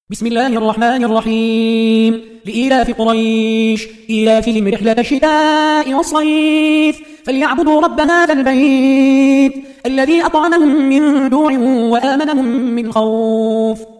بسم الله الرحمن الرحيم. لإيلاف قريش إيلافهم رحلة الشتاء والصيف فليعبدوا رب هذا البيت الذي أطعمهم من جوع وآمنهم من خوف.